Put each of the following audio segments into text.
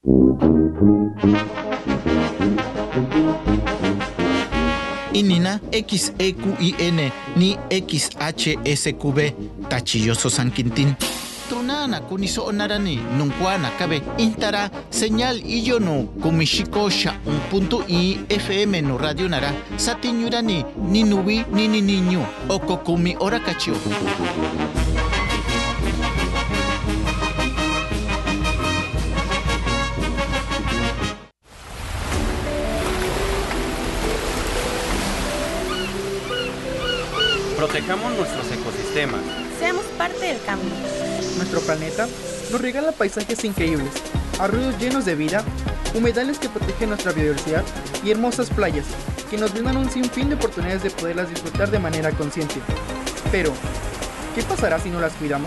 Inina XEQIN ni XHSQB Tachilloso San Quintín. Trunana kuniso onarani nuncuana cabe intara señal iyono kumishiko sha un punto i FM no radio nara satinyurani ni nubi ni niño okokumi orakachio. Protejamos nuestros ecosistemas. Seamos parte del cambio. Nuestro planeta nos regala paisajes increíbles, arroyos llenos de vida, humedales que protegen nuestra biodiversidad y hermosas playas que nos brindan un sinfín de oportunidades de poderlas disfrutar de manera consciente. Pero, ¿qué pasará si no las cuidamos?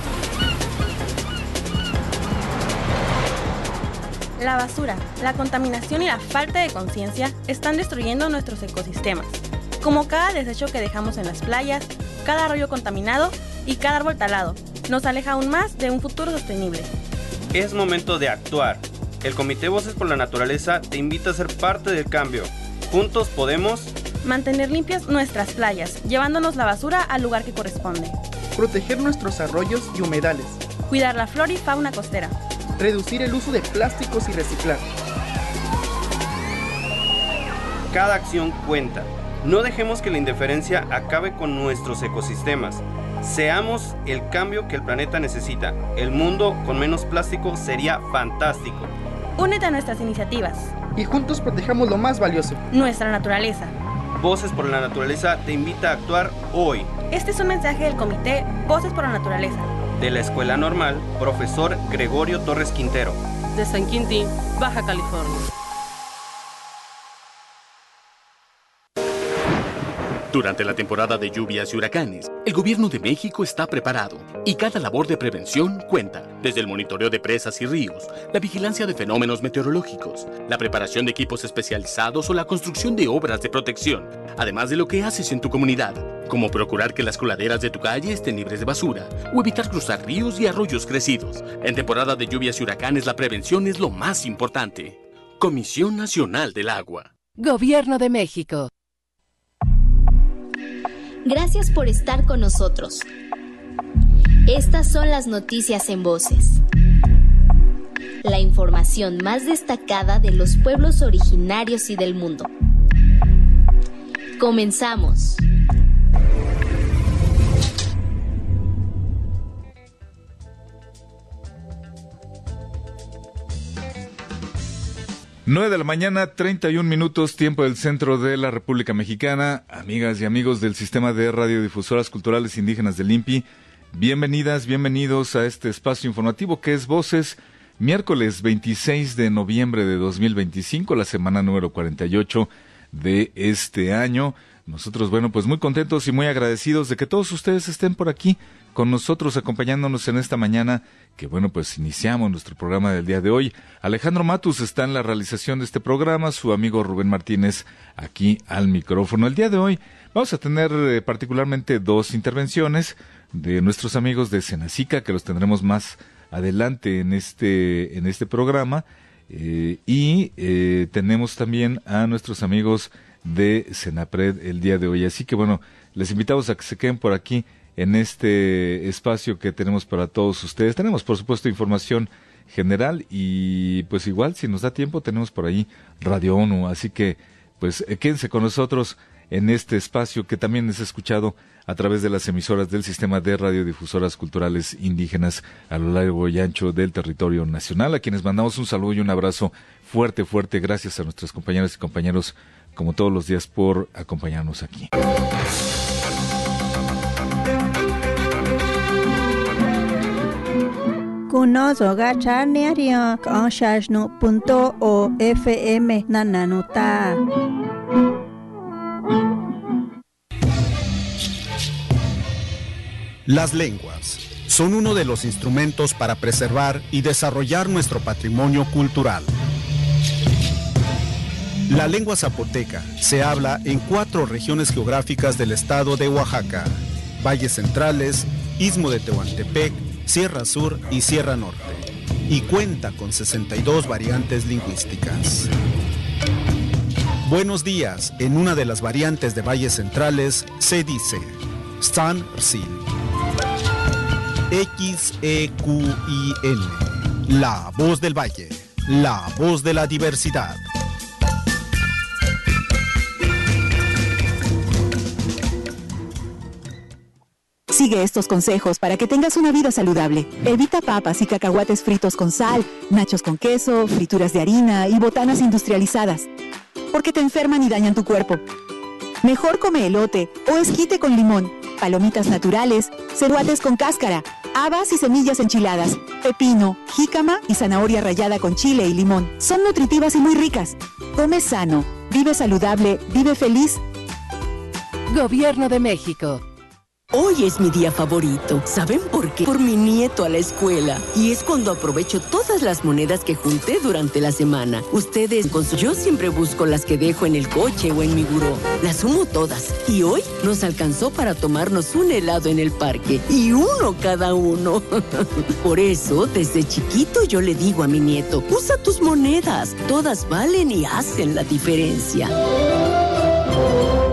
La basura, la contaminación y la falta de conciencia están destruyendo nuestros ecosistemas, como cada desecho que dejamos en las playas, cada arroyo contaminado y cada árbol talado. Nos aleja aún más de un futuro sostenible. Es momento de actuar. El Comité Voces por la Naturaleza te invita a ser parte del cambio. Juntos podemos mantener limpias nuestras playas, llevándonos la basura al lugar que corresponde. Proteger nuestros arroyos y humedales. Cuidar la flora y fauna costera. Reducir el uso de plásticos y reciclar. Cada acción cuenta. No dejemos que la indiferencia acabe con nuestros ecosistemas. Seamos el cambio que el planeta necesita. El mundo con menos plástico sería fantástico. Únete a nuestras iniciativas. Y juntos protejamos lo más valioso: nuestra naturaleza. Voces por la Naturaleza te invita a actuar hoy. Este es un mensaje del Comité Voces por la Naturaleza. De la Escuela Normal, profesor Gregorio Torres Quintero. De San Quintín, Baja California. Durante la temporada de lluvias y huracanes, el Gobierno de México está preparado y cada labor de prevención cuenta, desde el monitoreo de presas y ríos, la vigilancia de fenómenos meteorológicos, la preparación de equipos especializados o la construcción de obras de protección, además de lo que haces en tu comunidad, como procurar que las coladeras de tu calle estén libres de basura o evitar cruzar ríos y arroyos crecidos. En temporada de lluvias y huracanes, la prevención es lo más importante. Comisión Nacional del Agua. Gobierno de México. Gracias por estar con nosotros. Estas son las noticias en Voces. La información más destacada de los pueblos originarios y del mundo. Comenzamos. Nueve de la mañana, 31 minutos, tiempo del centro de la República Mexicana. Amigas y amigos del Sistema de Radiodifusoras Culturales Indígenas del INPI, bienvenidas, bienvenidos a este espacio informativo que es Voces, miércoles 26 de noviembre de 2025, la semana número 48 de este año. Nosotros, bueno, pues muy contentos y muy agradecidos de que todos ustedes estén por aquí con nosotros, acompañándonos en esta mañana, que bueno, pues iniciamos nuestro programa del día de hoy. Alejandro Matus está en la realización de este programa, su amigo Rubén Martínez aquí al micrófono. El día de hoy vamos a tener particularmente dos intervenciones de nuestros amigos de Senacica, que los tendremos más adelante en este programa, y tenemos también a nuestros amigos de Senapred el día de hoy. Así que bueno, les invitamos a que se queden por aquí en este espacio que tenemos para todos ustedes. Tenemos, por supuesto, información general y pues igual, si nos da tiempo, tenemos por ahí Radio ONU. Así que pues quédense con nosotros en este espacio que también es escuchado a través de las emisoras del Sistema de Radiodifusoras Culturales Indígenas a lo largo y ancho del territorio nacional, a quienes mandamos un saludo y un abrazo fuerte, fuerte. Gracias a nuestras compañeras y compañeros, como todos los días, por acompañarnos aquí. Kunozo gachaniario .fm nananuta. Las lenguas son uno de los instrumentos para preservar y desarrollar nuestro patrimonio cultural. La lengua zapoteca se habla en 4 regiones geográficas del estado de Oaxaca: Valles Centrales, Istmo de Tehuantepec, Sierra Sur y Sierra Norte. y cuenta con 62 variantes lingüísticas. Buenos días, en una de las variantes de valles centrales se dice Stan Rsil. XEQIN, la voz del valle, la voz de la diversidad. Sigue estos consejos para que tengas una vida saludable. Evita papas y cacahuates fritos con sal, nachos con queso, frituras de harina y botanas industrializadas, porque te enferman y dañan tu cuerpo. Mejor come elote o esquite con limón, palomitas naturales, ceruates con cáscara, habas y semillas enchiladas, pepino, jícama y zanahoria rallada con chile y limón. Son nutritivas y muy ricas. Come sano, vive saludable, vive feliz. Gobierno de México. Hoy es mi día favorito. ¿Saben por qué? Por mi nieto a la escuela. Y es cuando aprovecho todas las monedas que junté durante la semana. Ustedes, yo siempre busco las que dejo en el coche o en mi buró. Las sumo todas. Y hoy nos alcanzó para tomarnos un helado en el parque. Y uno cada uno. Por eso, desde chiquito yo le digo a mi nieto, usa tus monedas. Todas valen y hacen la diferencia.